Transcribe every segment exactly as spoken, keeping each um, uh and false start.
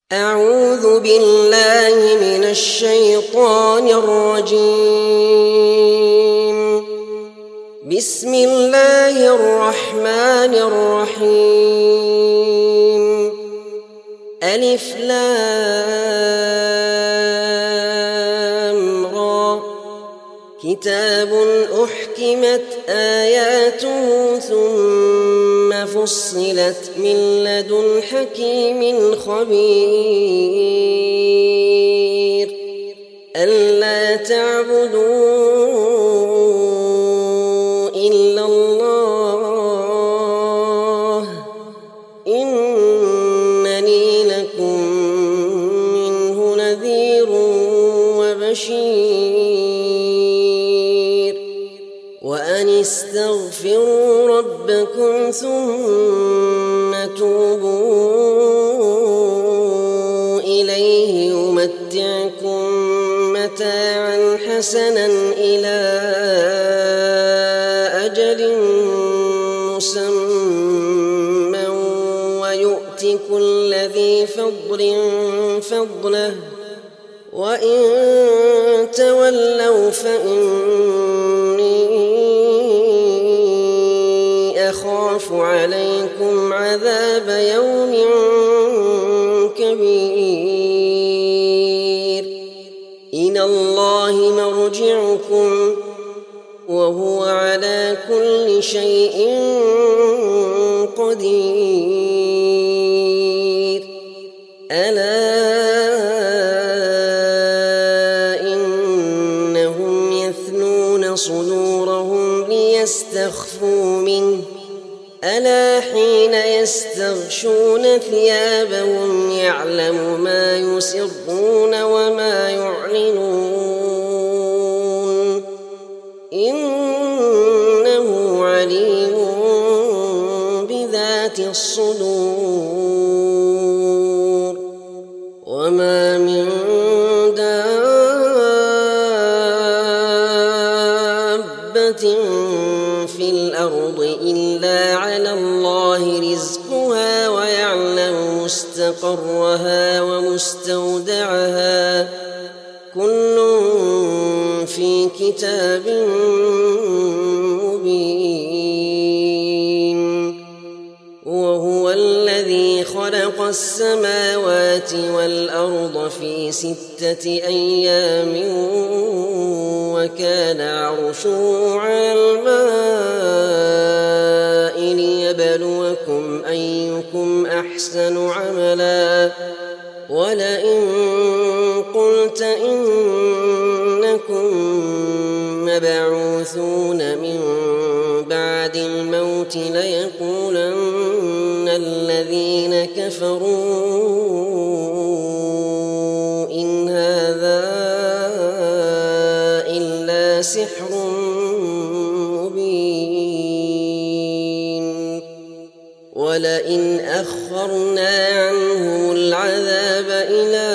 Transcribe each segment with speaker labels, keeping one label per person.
Speaker 1: أعوذ بالله من الشيطان الرجيم. بسم الله الرحمن الرحيم. ألف لام را. كتاب أحكمت آياته ثم فصلت من لدن حكيم خبير. ألا تعبدوا إلا الله إنني لكم منه نذير وبشير. وأن استغفروا ربكم ثم توبوا إليه يمتعكم متاعا حسنا إلى أجل مسمى ويؤت كل ذي فضل فضله وإن تولوا فإني أخاف عليكم عذاب يوم كبير. إلى الله مرجعكم وهو على كل شيء قدير. ألا إنهم يثنون صدورهم ليستخفوا منه ألا حين يستغشون ثيابهم يعلم ما يسرون وما يعلنون إنه عليم بذات الصدور. وما من دابة في الأرض إلا على الله رزقها ويعلم مستقرها ومستودعها كل في كتاب مبين. وهو الذي خلق السماوات والأرض في ستة أيام وكان عرشه على الماء ليبلوكم أيكم أحسن عملا. ولئن قلت إنكم مبعوثون من بعد الموت ليقولن الذين كفروا إن هذا إلا سحر مبين. ولئن أخرنا عنهم العذاب إلى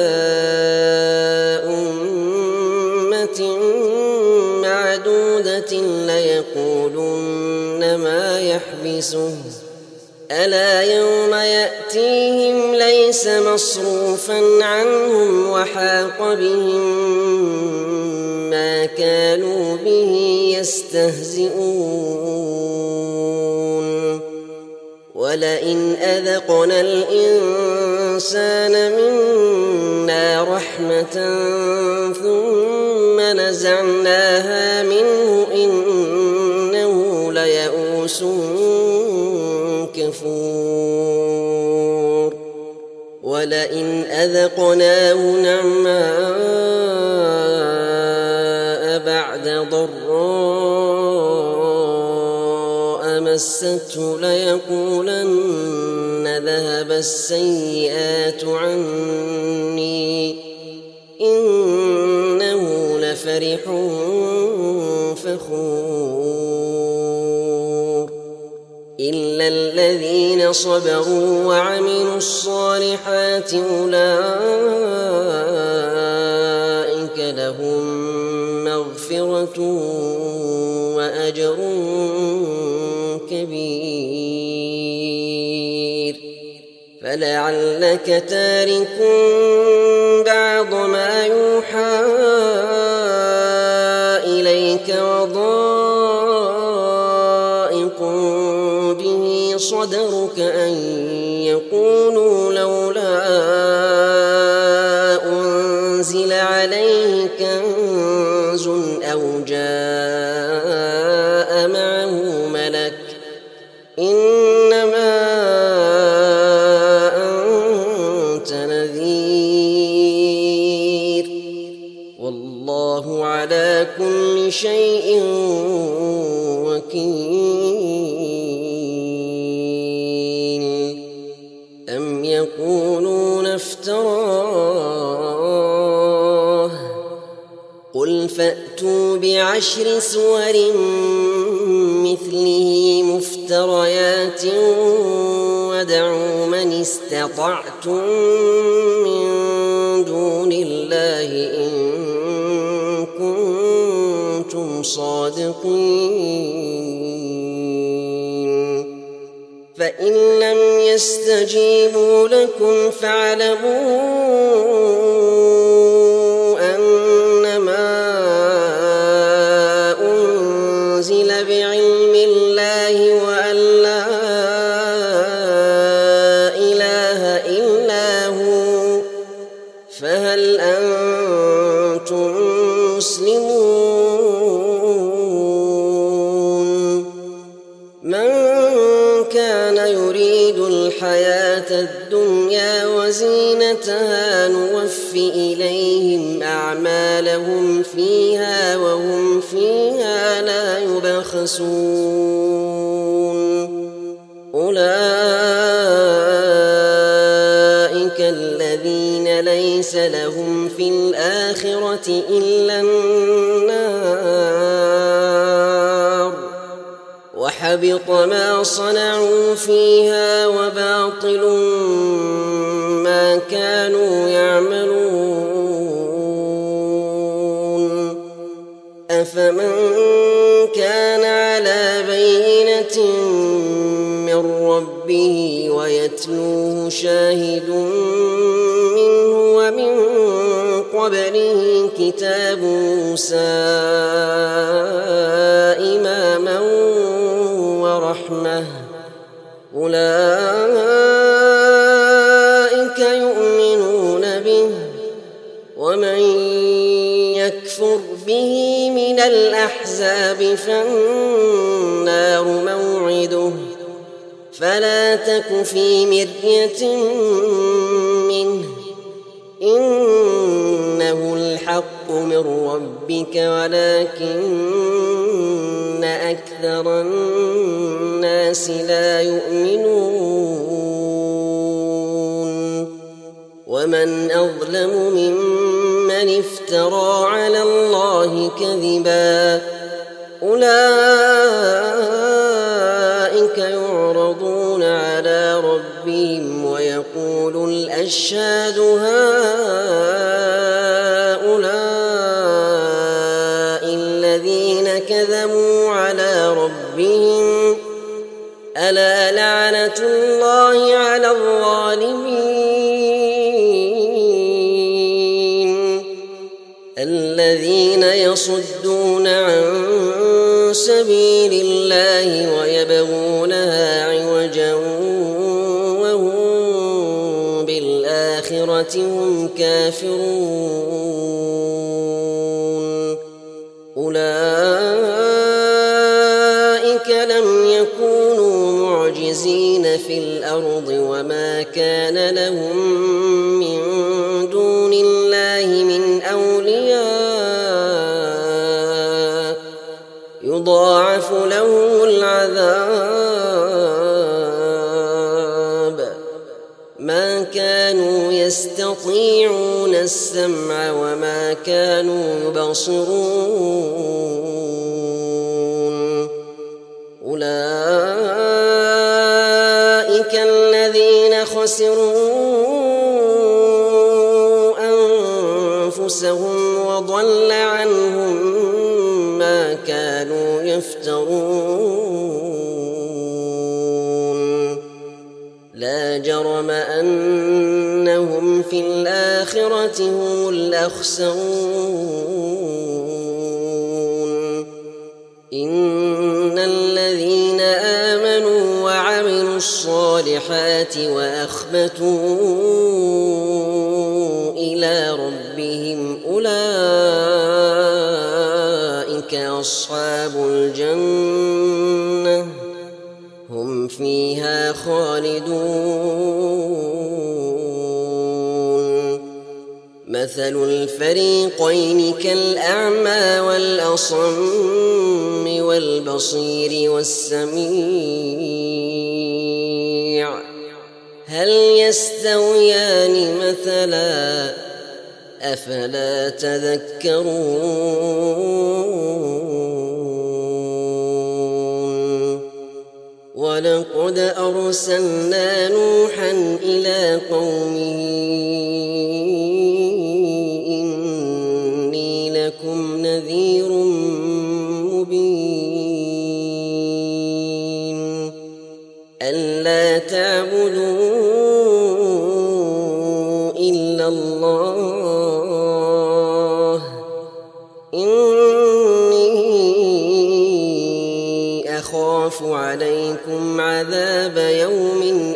Speaker 1: أمة معدودة ليقولن ما يحبسه ألا يوم يأتيهم ليس مصروفا عنهم وحاق بهم ما كانوا به يستهزئون. ولئن أذقنا الإنسان منا رحمة ثم نزعناها منه إنه ليئوس كفور. ولئن أذقناه نعماء بعد ضراء مسته ليقولن ذهب السيئات عني إنه لفرح فخور. إلا الذين صبروا وعملوا الصالحات أولئك لهم مغفرة وأجر كبير. فلعلك تارك بعض ما يوحى إليك وضائق به صدرك أن يقولوا لولا أنزل عليه كنز أو جاء معه ملك إنما أنت نذير والله على كل شيء وكيل. أم يقولون افتراه قل فأتوا بعشر سور مثله مفتريات وادعوا من استطعتم من دون الله إن كنتم صادقين. فإن لم يستجيبوا لكم فاعلموا أنما أنزل بعلم الله وأن لا إله إلا هو فهل أنتم مسلمون. من كان يريد الحياة الدنيا وزينتها نوف إليهم أعمالهم فيها وهم فيها لا يبخسون. أولئك الذين ليس لهم في الآخرة إلا النار وحبط ما صنعوا فيها وباطل ما كانوا يعملون. أفمن كان على بينة من ربه ويتلوه شاهد منه ومن قبله كتاب موسى إماما ورحمة أولئك يؤمنون به ومن يكفر به من الأحزاب فالنار موعده فلا تك في مرية منه إنه الحق من ربك ولكن أكثر الناس لا يؤمنون. ومن أظلم ممن افترى على الله كذبا أولئك يعرضون على ربهم ويقول الأشهاد هؤلاء الذين كذبوا على ربهم ألا لعنة الله على الظالمين الذين يصدون عن سبيل الله ويبغونها عوجا وهم بالآخرة هم كافرون. أولئك لم يكونوا معجزين في الأرض وما كان لهم من دون الله من أولياء يضاعف لهم العذاب ما كانوا يستطيعون السمع وما كانوا يبصرون. أولئك الذين خسروا أنفسهم وضل عنهم ما كانوا يفترون. لا جرم أن في الآخرة هم الأخسرون إن الذين آمنوا وعملوا الصالحات وأخبتوا إلى ربهم أولئك أصحاب الجنة هم فيها خالدون مثل الفريقين كالأعمى والأصم والبصير والسميع هل يستويان مثلا أفلا تذكرون ولقد أرسلنا نوحا إلى قومه إني لكم نذير مبين ألا تعبدوا إلا الله إني أخاف عليكم عذاب يوم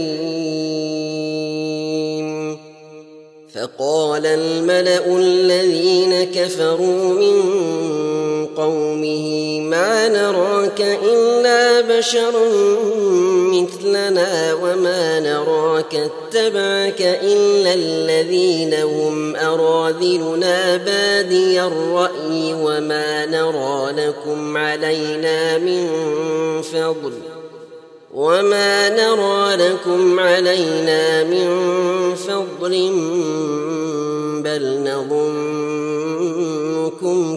Speaker 1: أليم فقال الملأ الذين كفروا من قومه ما نراك إلا بشرا مثلنا وما نراك اتبعك إلا الذين هم أراذلنا بادي الرأي وما نرى لكم علينا من فضل وما نرى لكم علينا من فضل بل نظنكم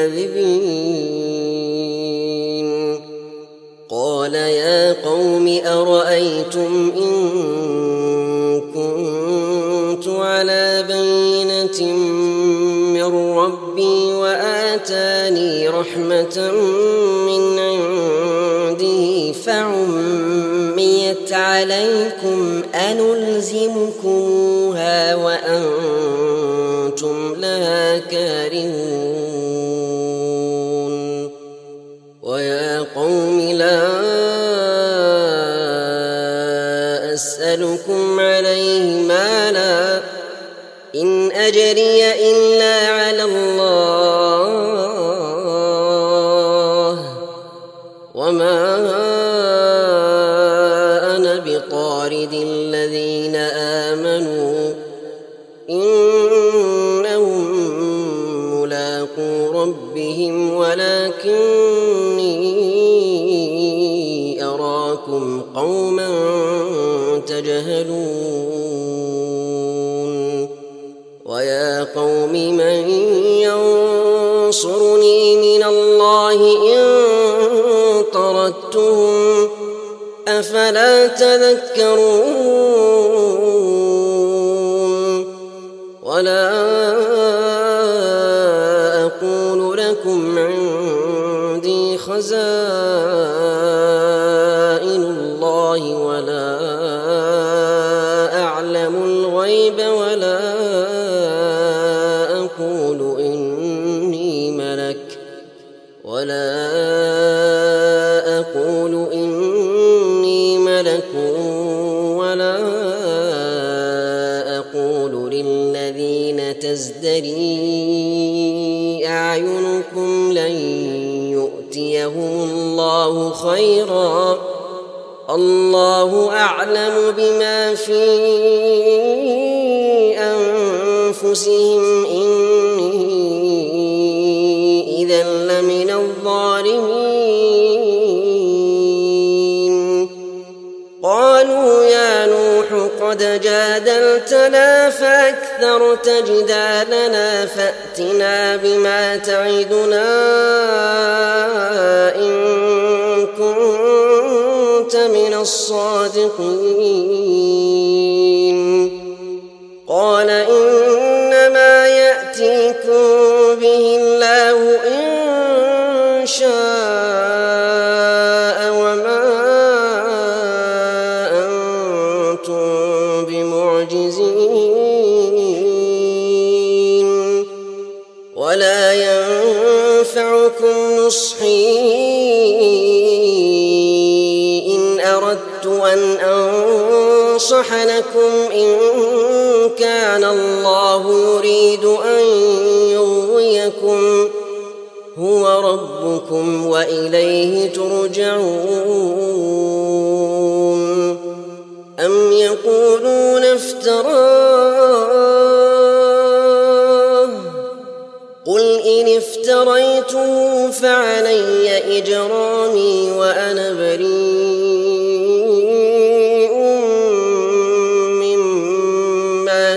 Speaker 1: كاذبين قال يا قوم أرأيتم إن كنت على بينة من ربي وآتاني رحمة من عنده فعميت عليكم أنلزمكموها وأنتم لها كارهون ويا قوم لا أسألكم عليه مالا إن أجري إلا على الله وما أنا بطارد الذين آمنوا إنهم ملاقو ربهم ولكني أراكم قوما تجهلون ويا قوم من ينصرني من الله إن طردتهم أفلا تذكرون ولا أقول لكم عندي خزائن الله ولا أعلم الغيب ولا أقول إني ملك ولا أقول إني ملك ولا أقول للذين تزدري أعينكم لن يؤتيهم الله خيرا الله أعلم بما في أنفسهم إني إذا لمن الظالمين قالوا يا نوح قد جادلتنا فأكثرت جدالنا فأتنا بما تعدنا إن كنت من الصادقين قال إنما يأتيكم به الله إن شاء وما أنتم بمعجزين ولا ينفعكم نصحي إن أردت أن أنصح لكم إن كان الله يريد أن يغويكم هو ربكم وإليه ترجعون أم يقولون افتراه قل إن افتريته فعلي إجرامي وأنا بريء مما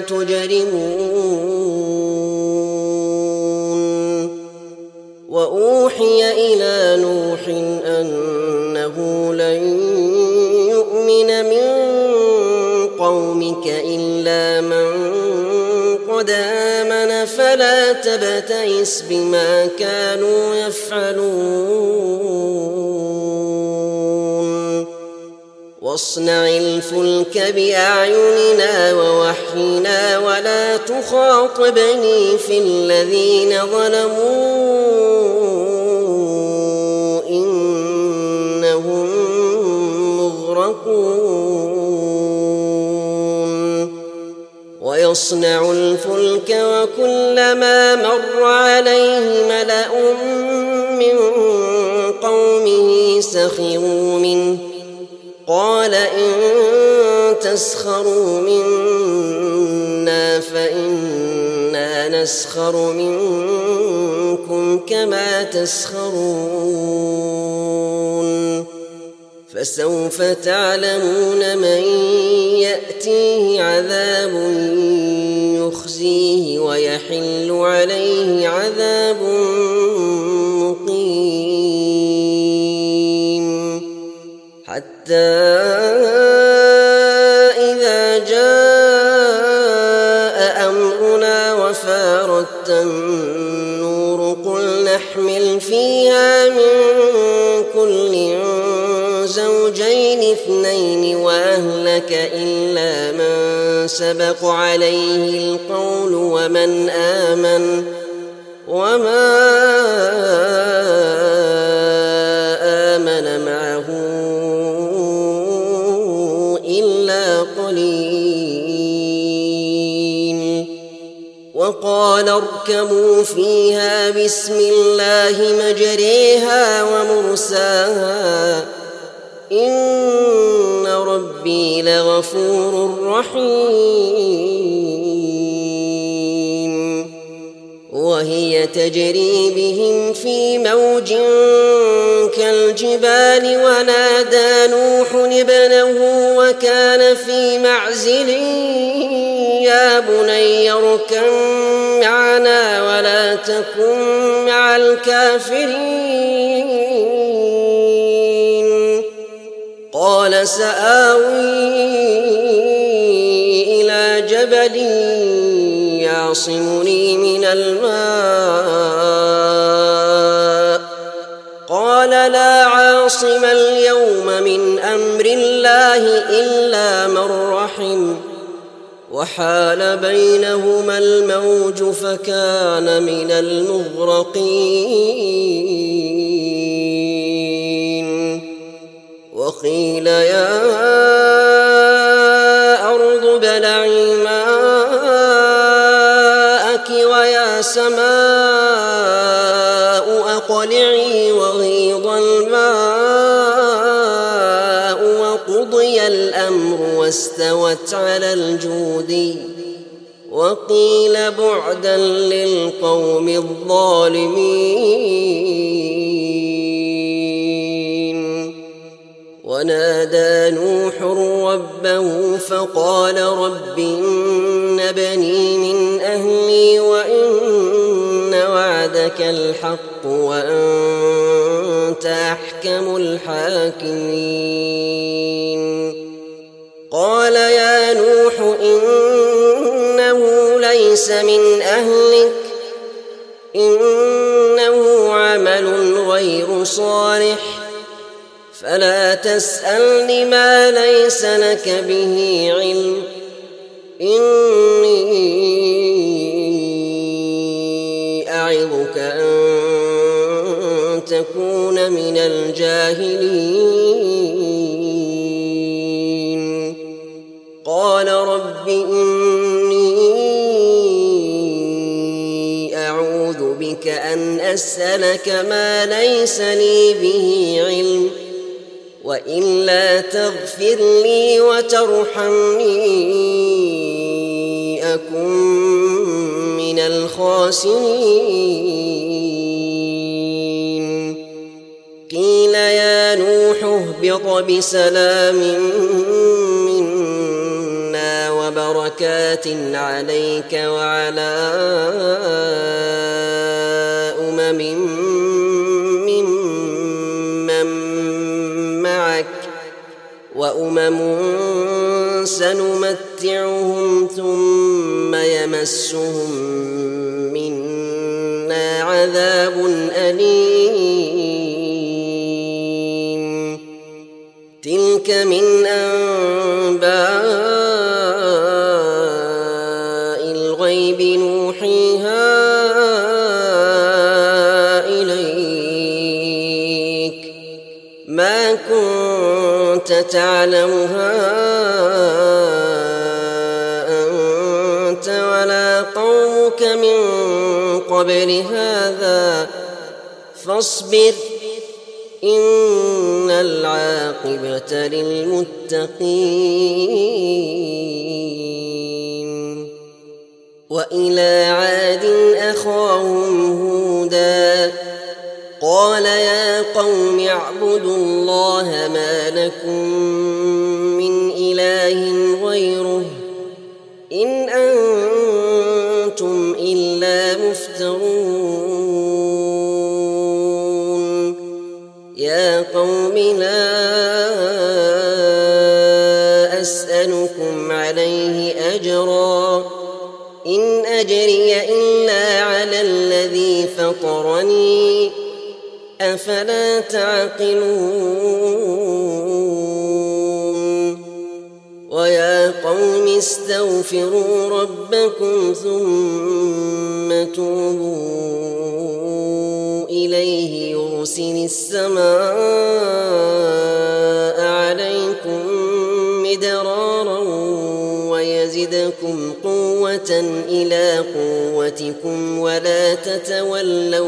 Speaker 1: تجرمون وأوحي إلى نوح أنه لن يؤمن من قومك إلا من قد آمن فلا تبتئس بما كانوا يفعلون واصنع الفلك بأعيننا ووحينا ولا تخاطبني في الذين ظلموا إنهم مغرقون ويصنع الفلك وكلما مر عليه ملأ من قومه سخروا منه قال إن تسخروا منا فإنا نسخر منكم كما تسخرون فسوف تعلمون من يأتيه عذاب يخزيه ويحل عليه عذاب مقيم حتى إذا جاء أمرنا وفارت النور قل نحمل فيها من كل زوجين اثنين وأهلك إلا من سبق عليه القول ومن آمن وما آمن معه إلا قليل وقال اركبوا فيها بسم الله مجريها ومرساها إن ربي لغفور رحيم وهي تجري بهم في موج كالجبال ونادى نوح ابنه وكان في معزل يا بني اركب معنا ولا تكن مع الكافرين قال سآوي إلى جبل يعصمني من الماء قال لا عاصم اليوم من أمر الله إلا من رحم وحال بينهما الموج فكان من المغرقين وقيل يا أرض ابلعي ماءك ويا سماء أقلعي وغيض الماء وقضي الأمر واستوت على الجودي وقيل بعدا للقوم الظالمين ونادى نوح ربه فقال رب إن ابني من أهلي وإن وعدك الحق وأنت أحكم الحاكمين قال يا نوح إنه ليس من أهلك إنه عمل غير صالح فلا تسألني ما ليس لك به علم إني أعظك أن تكون من الجاهلين قال رب إني أعوذ بك أن أسألك ما ليس لي به علم وإلا تغفر لي وترحمني أكن من الخاسرين قيل يا نوح اهبط بسلام منا وبركات عليك وعلى أمم ممن معك وأمم سنمتعهم ثم يمسهم منا عذاب أليم تلك من أنباء الغيب نوحيها إليك ما كنت تعلمها أنت ولا قومك من قبل هذا فاصبر إن العاقبة للمتقين وإلى عاد أخاهم هودا قال يا قوم اعبدوا الله ما لكم من إله غيره إن أنتم إلا مفترون يا قوم لا أسألكم عليه أجرا إن أجري إلا على الذي فطرني أفلا تعقلون ويا قوم استغفروا ربكم ثم توبوا إليه يرسل السماء عليكم مدرارا ويزدكم قوة إلى قوتكم ولا تتولوا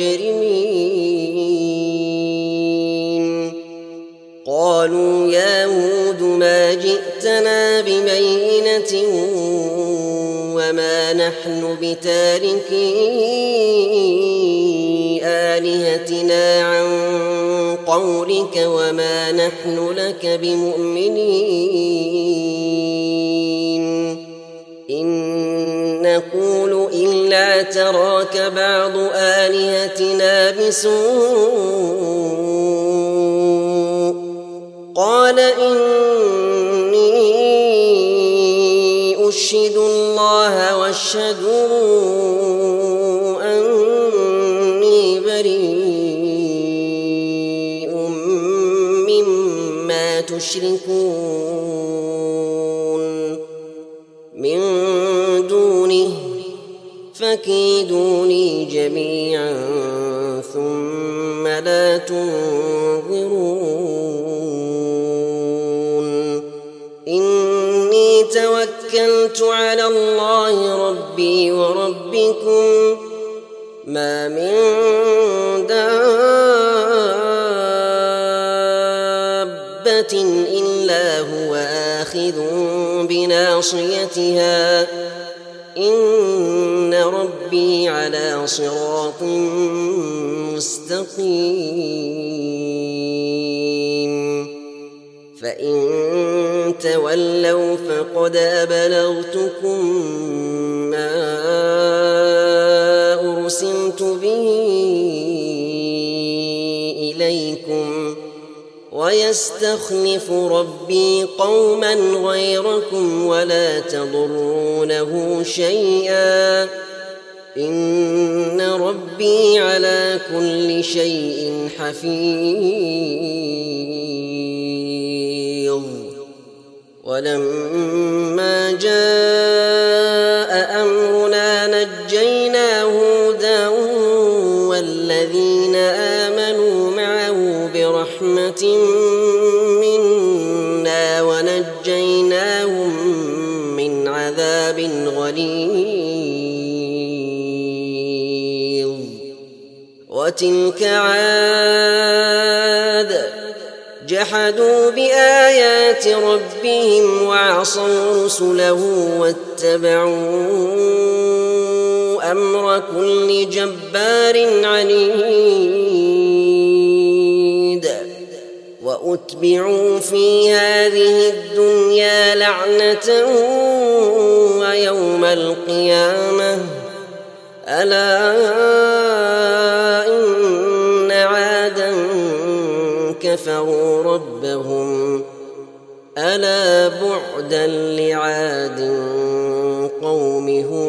Speaker 1: مجرمين قالوا يا هود ما جئتنا ببينة وما نحن بتاركي آلهتنا عن قولك وما نحن لك بمؤمنين إن نقول إلا تراك بعض آلهتنا بسوء قال إني أشهد الله واشهدوا أني بريء مما تشركون من دونه فكيدوني جميعا ثم لا تنظرون إني توكلت على الله ربي وربكم ما من دابة إلا هو آخذ بناصيتها إن ربي على صراط مستقيم فإن تولوا فقد أبلغتكم ما أرسلت به إليكم ويستخلف ربي قوما غيركم ولا تضرونه شيئا إن ربي على كل شيء حفيظ ولما جاء عذاب غليظ وتلك عاد جحدوا بآيات ربهم وعصوا رسله واتبعوا أمر كل جبار عنيد وأتبعوا في هذه الدنيا لعنة ويوم القيامة ألا إن عادا كفروا ربهم ألا بعدا لعاد قوم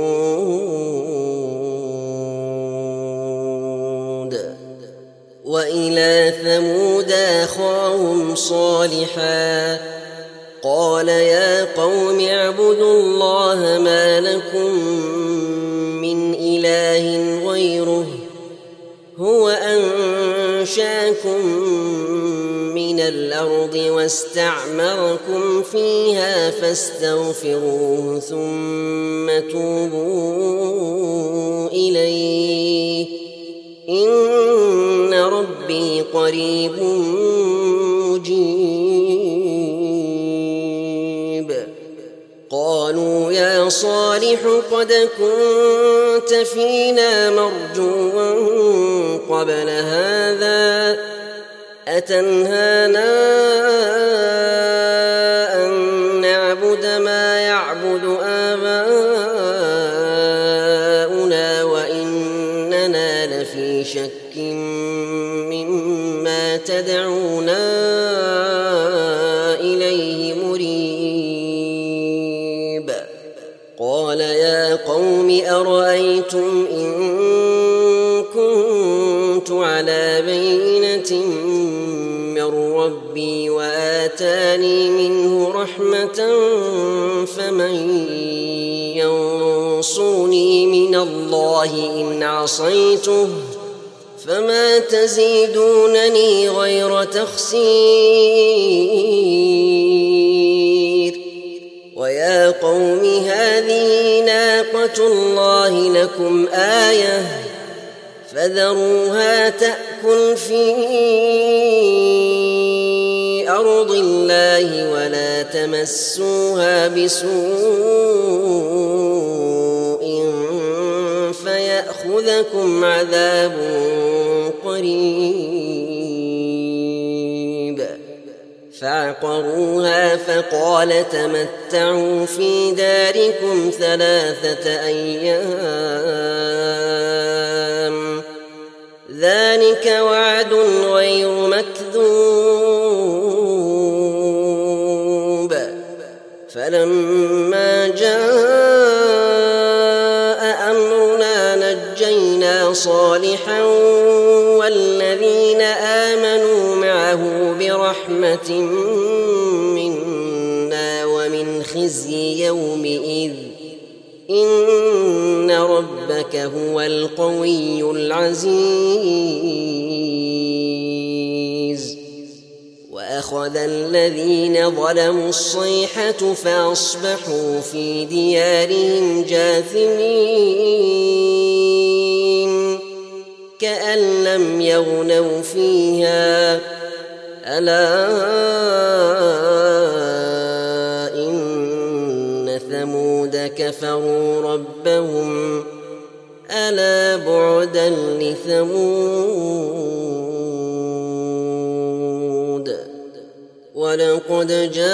Speaker 1: هود وإلى ثمود أخاهم صالحا قال يا قوم اعبدوا الله ما لكم من إله غيره هو أنشاكم من الأرض واستعمركم فيها فاستغفروه ثم توبوا إليه إن ربي قريب مجيب قالوا يا صالح قد كنت فينا مرجوا قبل هذا أتنهانا أن نعبد ما يعبد آباؤنا وإننا لفي شك مما تدعونا إليه مريب قال يا قوم أرأيتم إن كنت على بينة من ربي وآتاني منه رحمة فمن ينصرني من الله إن عصيته فما تزيدونني غير تخسير ويا قوم هذه ناقة الله لكم آية فذروها تأكل في أرض الله ولا تمسوها بسوء فيأخذكم عذاب قريب فعقروها فقال تمتعوا في داركم ثلاثة أيام ذلك وعد غير مكذوب فلما جاء أمرنا نجينا صالحا والذين آمنوا معه برحمة منا ومن خزي يومئذ إن ربك هو القوي العزيز وأخذ الذين ظلموا الصيحة فأصبحوا في ديارهم جاثمين كأن لم يغنوا فيها ألا إن ثمود كفروا ربهم ألا بعدا لثمود ولقد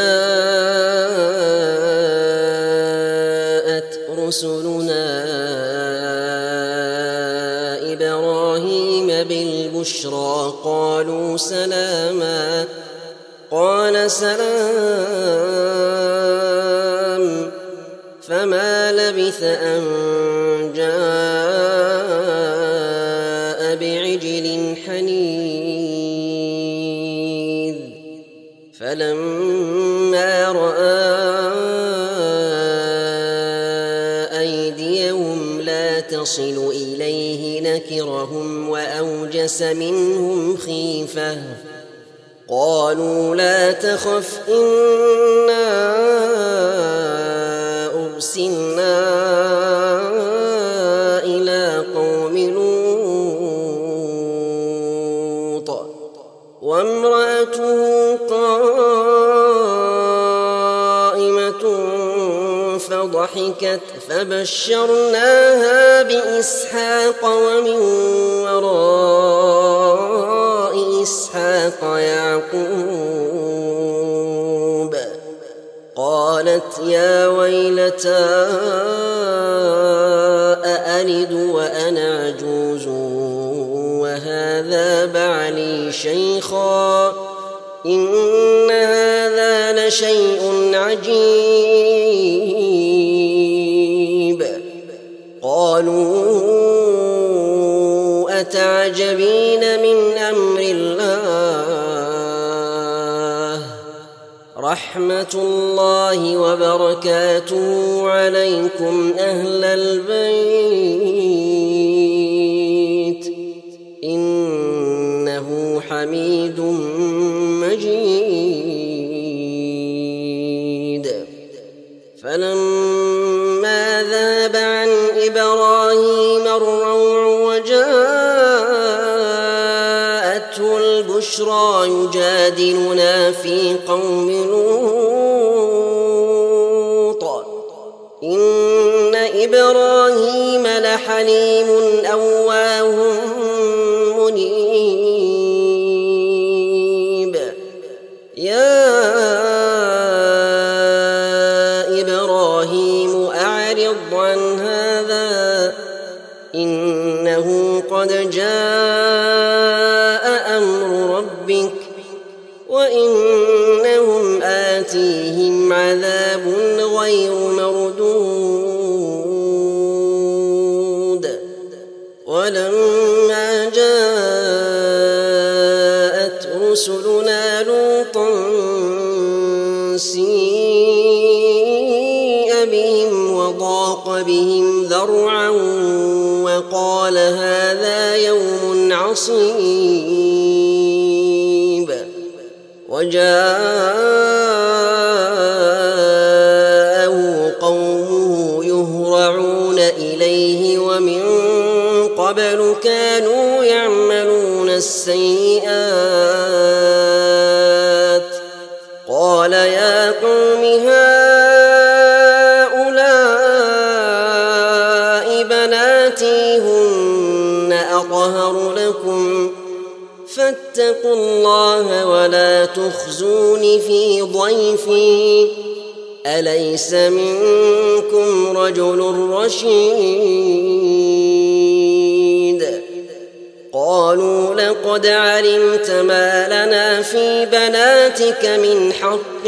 Speaker 1: جاءت رسلنا إبراهيم بالبشرى قالوا سلاما قال سلام فما لبث أن جاء بعجل حنيذ فلما رأى أيديهم لا تصل إليه نكرهم وأوجس منهم خيفة قالوا لا تخف إنا أرسلنا إلى قوم لوط وامرأته قائمة فضحكت فبشرناها بإسحاق ومن وراء إسحاق يعقوب قالت يا ويلتى أألد وأنا عجوز وهذا بعلي شيخا إن هذا لشيء عجيب قالوا أتعجبين من أمر الله رحمة الله وبركاته عليكم أهل البيت إنه حميد مجيد فلما ذهب عن إبراهيم الروع وجاءته البشرى يجادلنا في قوم لوط إن إبراهيم لحليم أواه منيب يا إبراهيم أعرض عن هذا إنه قد جاء أمر ربك وإنهم آتيهم عذاب غير مردود ولما جاءت رسلنا لوطا سيء بهم وضاق بهم ذرعا وقال هذا يوم عصيب وجاءه قومه يهرعون إليه ومن قبل كانوا يعملون السيئات قال يا قوم هؤلاء بناتي هن أطهر لكم فاتقوا الله ولا تخزون في ضيفي أليس منكم رجل رشيد قالوا لقد علمت ما لنا في بناتك من حق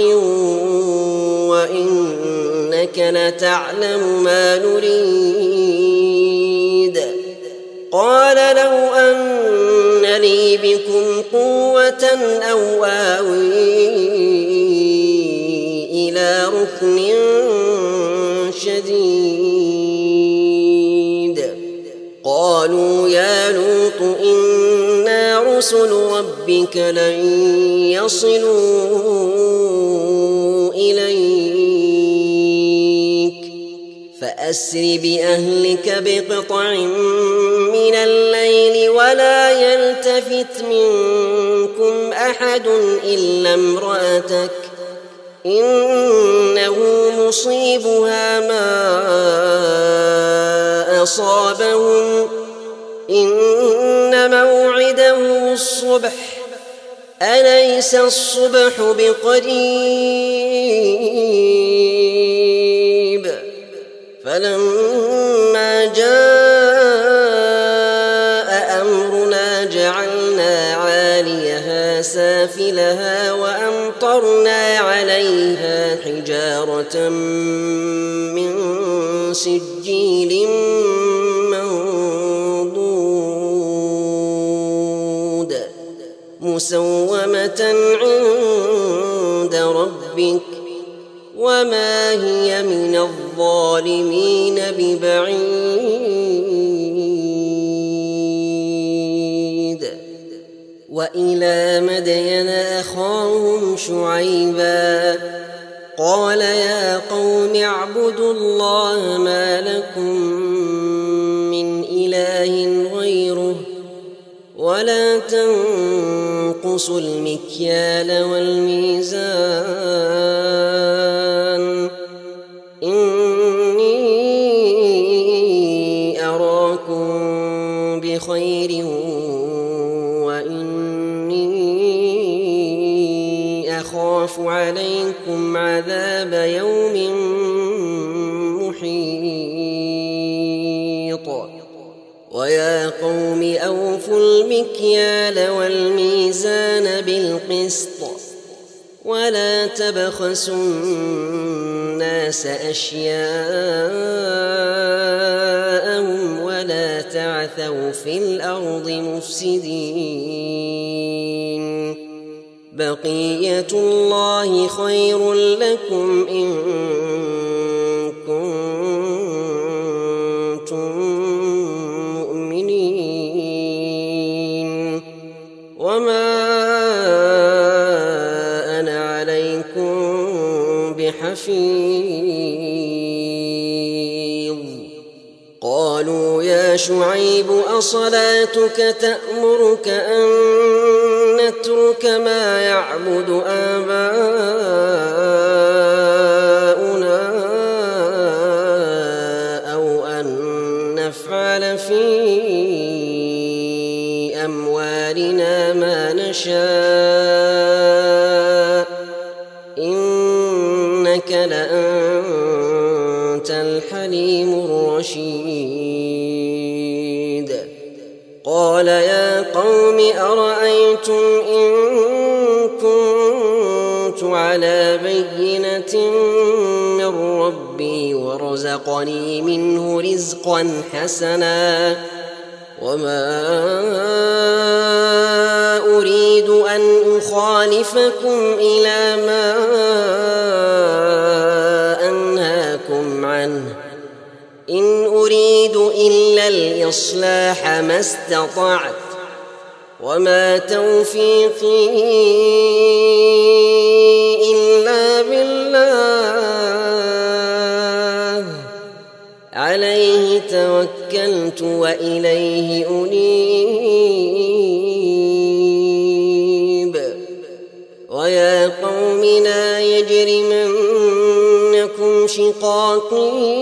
Speaker 1: وإنك لتعلم ما نريد قال لو أن لي بكم قوة أو آوي إلى ركن شديد قالوا يا لوط إنا رسل ربك لن يصلوا إليك فأسر بأهلك بقطع من الليل ولا يلتفت منكم أحد إلا امرأتك إنه مصيبها ما أصابهم إن موعدهم الصبح أليس الصبح بقريب فلما جاء أمرنا جعلنا عاليها سافلها وأمطرنا عليها حجارة من سجيل منضود مسومة عند ربك وما هي من الظالمين ببعيد وإلى مدين أخاهم شعيبا قال يا قوم اعبدوا الله ما لكم من إله غيره ولا تنقصوا المكيال والميزان إني أراكم بخير وإني أخاف عليكم عذاب يوم محيط ويا قوم أوفوا المكيال والميزان بالقسط ولا تبخسوا الناس أشياءهم ولا تعثوا في الأرض مفسدين بقية الله خير لكم إن كنتم مؤمنين وما أنا عليكم بحفيظ قالوا يا شعيب أصلاتك تأمرك أن نترك ما يعبد آباؤنا أو أن نفعل في أموالنا ما نشاء إنك لأنت الحليم الرشيد قال يا قوم أرأيتم إن كنت على بينة من ربي ورزقني منه رزقا حسنا وما أريد أن أخالفكم إلى ما أنهاكم عنه إن أريد إلا الإصلاح ما استطعت وما توفيقي إلا بالله عليه توكلت وإليه أنيب ويا قوم لا يجرمنكم شقاقي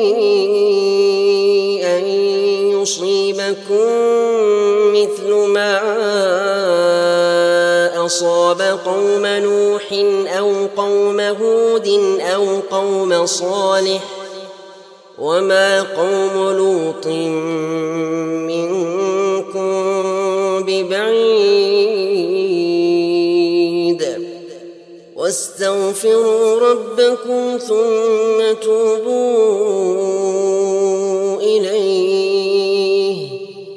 Speaker 1: أن يصيبكم مثل ما أصاب قوم نوح أو قوم هود أو قوم صالح وما قوم لوط منكم ببعيد واستغفروا ربكم ثم توبوا إليه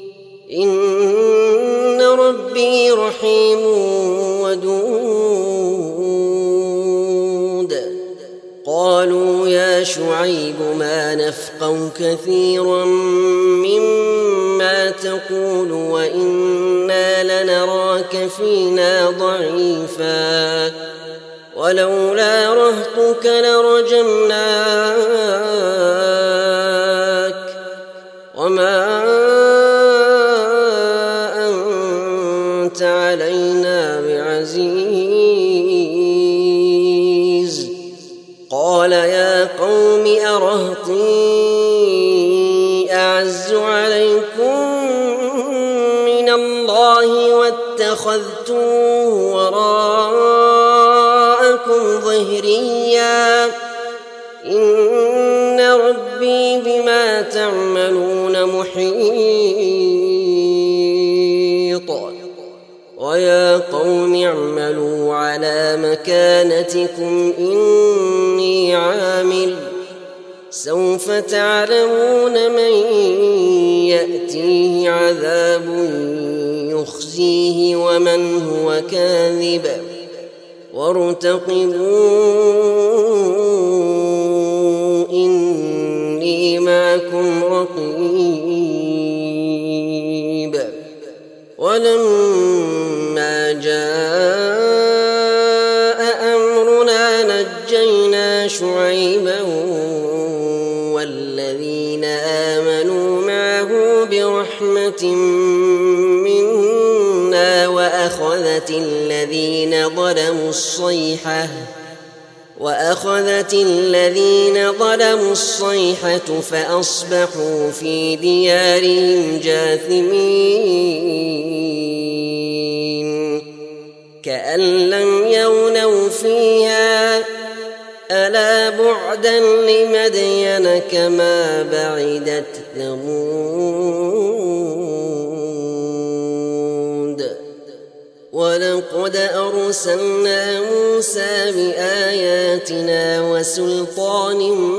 Speaker 1: إن ربي رحيم ودود قالوا يا شعيب ما نفقه كثيرا مما تقول وإنا لنراك فينا ضعيفا ولولا رهطك لرجمناك وما أنت علينا بعزيز قال يا قوم أرهطي أعز عليكم من الله واتخذتوه وراءكم ظهريا إن ربي بما تعملون محيط ويا قوم اعملوا على مكانتكم إني عامل سوف تعلمون من يأتيه عذاب يخزيه ومن هو كاذب وارتقبوا إني معكم رقيب ولما جاء أمرنا نجينا الذين آمنوا معه برحمة منا وأخذت الذين ظلموا الصيحة وأخذت الذين ظلموا الصيحة فأصبحوا في ديارهم جاثمين كأن لم يغنوا فيها ألا بعدا لمدين كما بعدت ثمود ولقد أرسلنا موسى بآياتنا وسلطان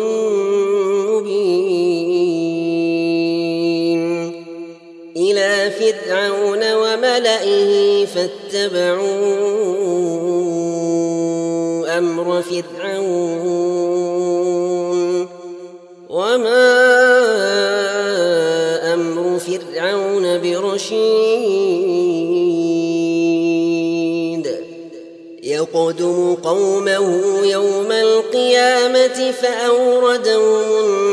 Speaker 1: مبين إلى فرعون وملئه فاتبعوا أمر فرعون وما أمر فرعون برشيد يقدم قومه يوم القيامة فأوردهم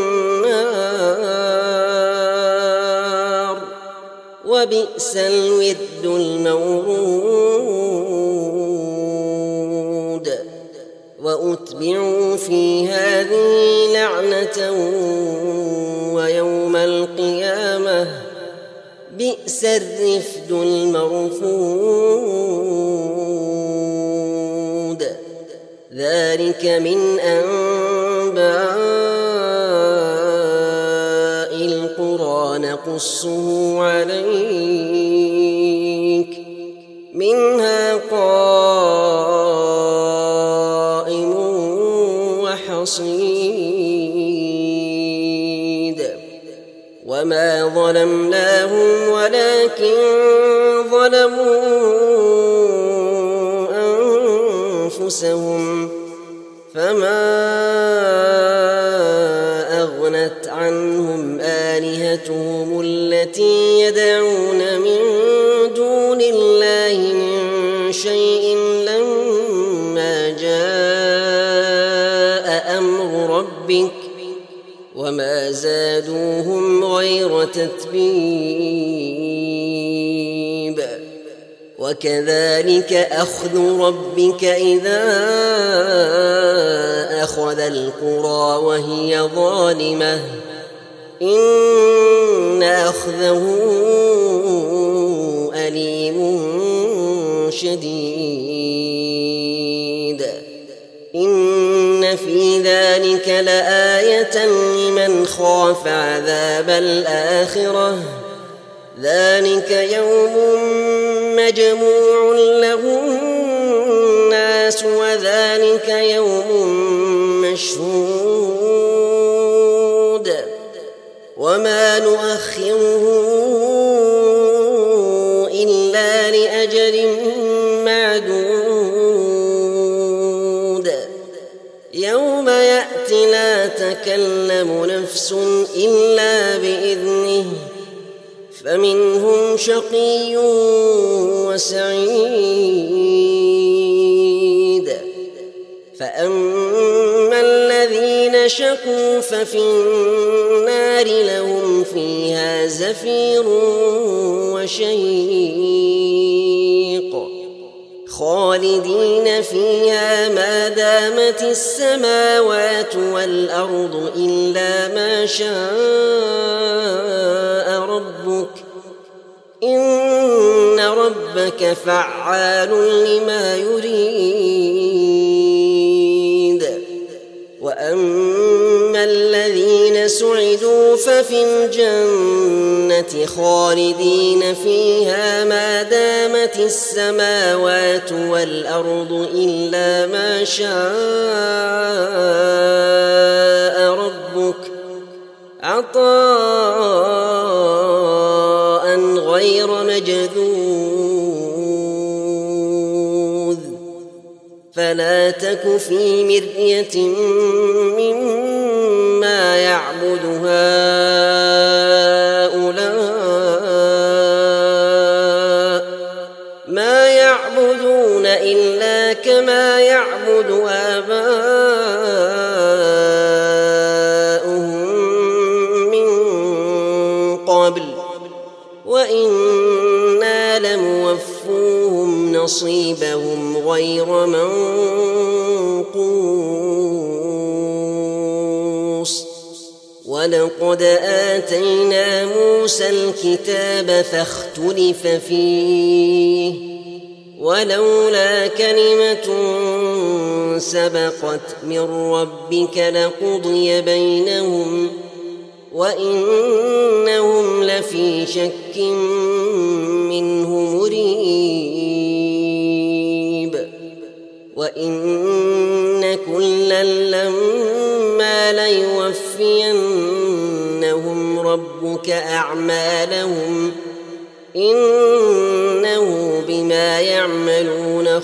Speaker 1: النار وبئس الورد المورود وأتبعوا في هذه لعنة ويوم القيامة بئس الرفد المرفود ذلك من أنباء القرى نقصه عليك منها قائم وحصيد وما ظلمناهم ولكن ظلموا أنفسهم فما أغنت عنهم آلهتهم التي يدعون من دون الله من شيء لما جاء أمر ربك وما زادوهم غير تتبيب وكذلك أخذ ربك إذا أخذ القرى وهي ظالمة إن أخذه أليم شديد إن في ذلك لآية لمن خاف عذاب الآخرة ذلك يوم مجموع له الناس وذلك يوم مشهود وما نؤخره إلا لأجل معدود يوم يأتي لا تكلم نفس إلا بإذنه فمنهم شقي وسعيد فأما الذين شقوا ففي النار لهم فيها زفير وشهيق خالدين فيها ما دامت السماوات والأرض إلا ما شاء ربك إن ربك فعال لما يريد وأما الذين سعدوا ففي الجنة خالدين فيها ما دامت السماوات والأرض إلا ما شاء ربك عطاء غير مجذوذ فلا تك في مرية مما يعبد هؤلاء ما يعبدون إلا كما يعبد آباؤهم وإنا لموفوهم نصيبهم غير منقوص ولقد آتينا موسى الكتاب فاختلف فيه ولولا كلمة سبقت من ربك لقضي بينهم وإنهم لفي شك منه مريب وإن كلا لما ليوفينهم ربك أعمالهم إنه بما يعملون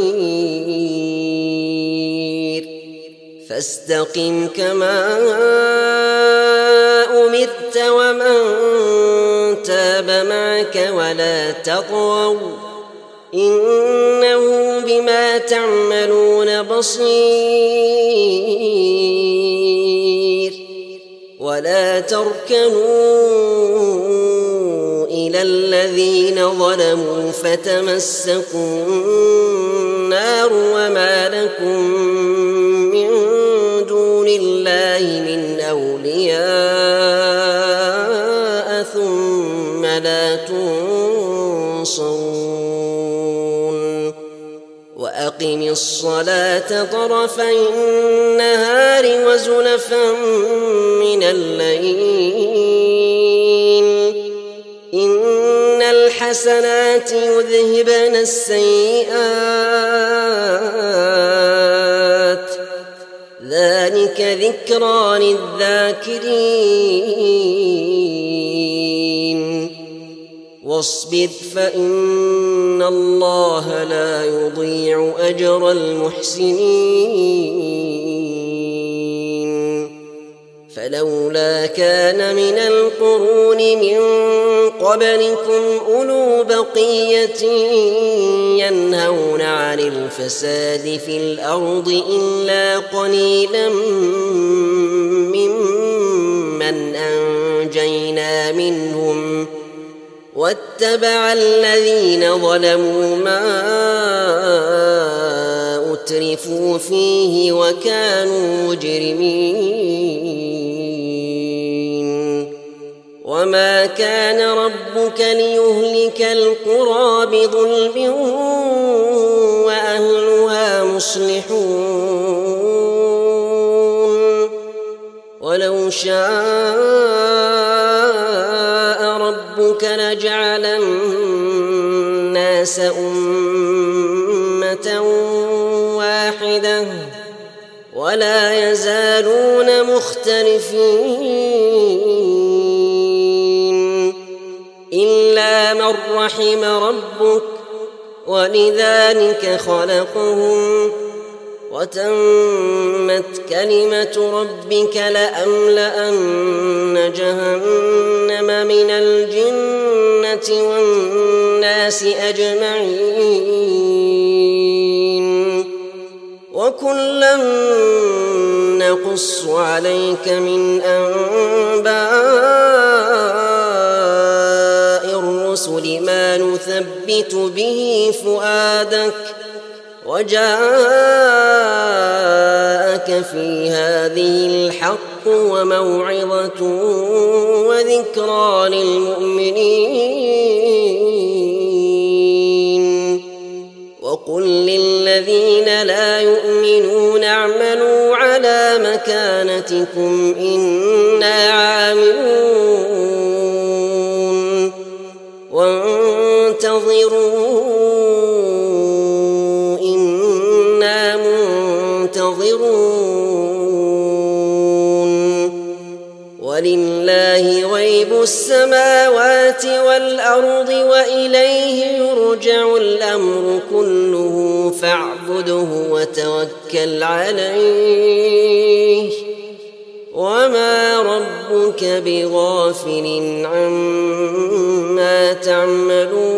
Speaker 1: خبير فاستقم كما أمرت ومن تاب معك ولا تطغوا إنه بما تعملون بصير ولا تركنوا إلى الذين ظلموا فتمسكوا النار وما لكم من دون الله من أولياء ثم لا تنصرون وأقم الصلاة طرفي النهار وزلفا من الليل إن الحسنات يذهبن السيئات ذلك ذكرى للذاكرين واصبر فإن الله لا يضيع أجر المحسنين فلولا كان من القرون من قبلكم أولو بقية ينهون عن الفساد في الأرض إلا قليلا ممن أنجينا منهم واتبع الذين ظلموا ما أترفوا فيه وكانوا مجرمين وما كان ربك ليهلك القرى بظلم وأهلها مصلحون ولو شاء ربك لجعل الناس أمة واحدة ولا يزالون مختلفين إلا من رحم ربك ولذلك خلقهم وتمت كلمة ربك لأملأن جهنم من الجنة والناس أجمعين وكلا نقص عليك من أنباء الرسل ما نثبت به فؤادك وجاءك في هذه الحق وموعظة وذكرى للمؤمنين وقل للذين لا يؤمنون اعملوا على مكانتكم إنا عاملون وانتظروا ولله غيب السماوات والأرض وإليه يرجع الأمر كله فاعبده وتوكل عليه وما ربك بغافل عما تعملون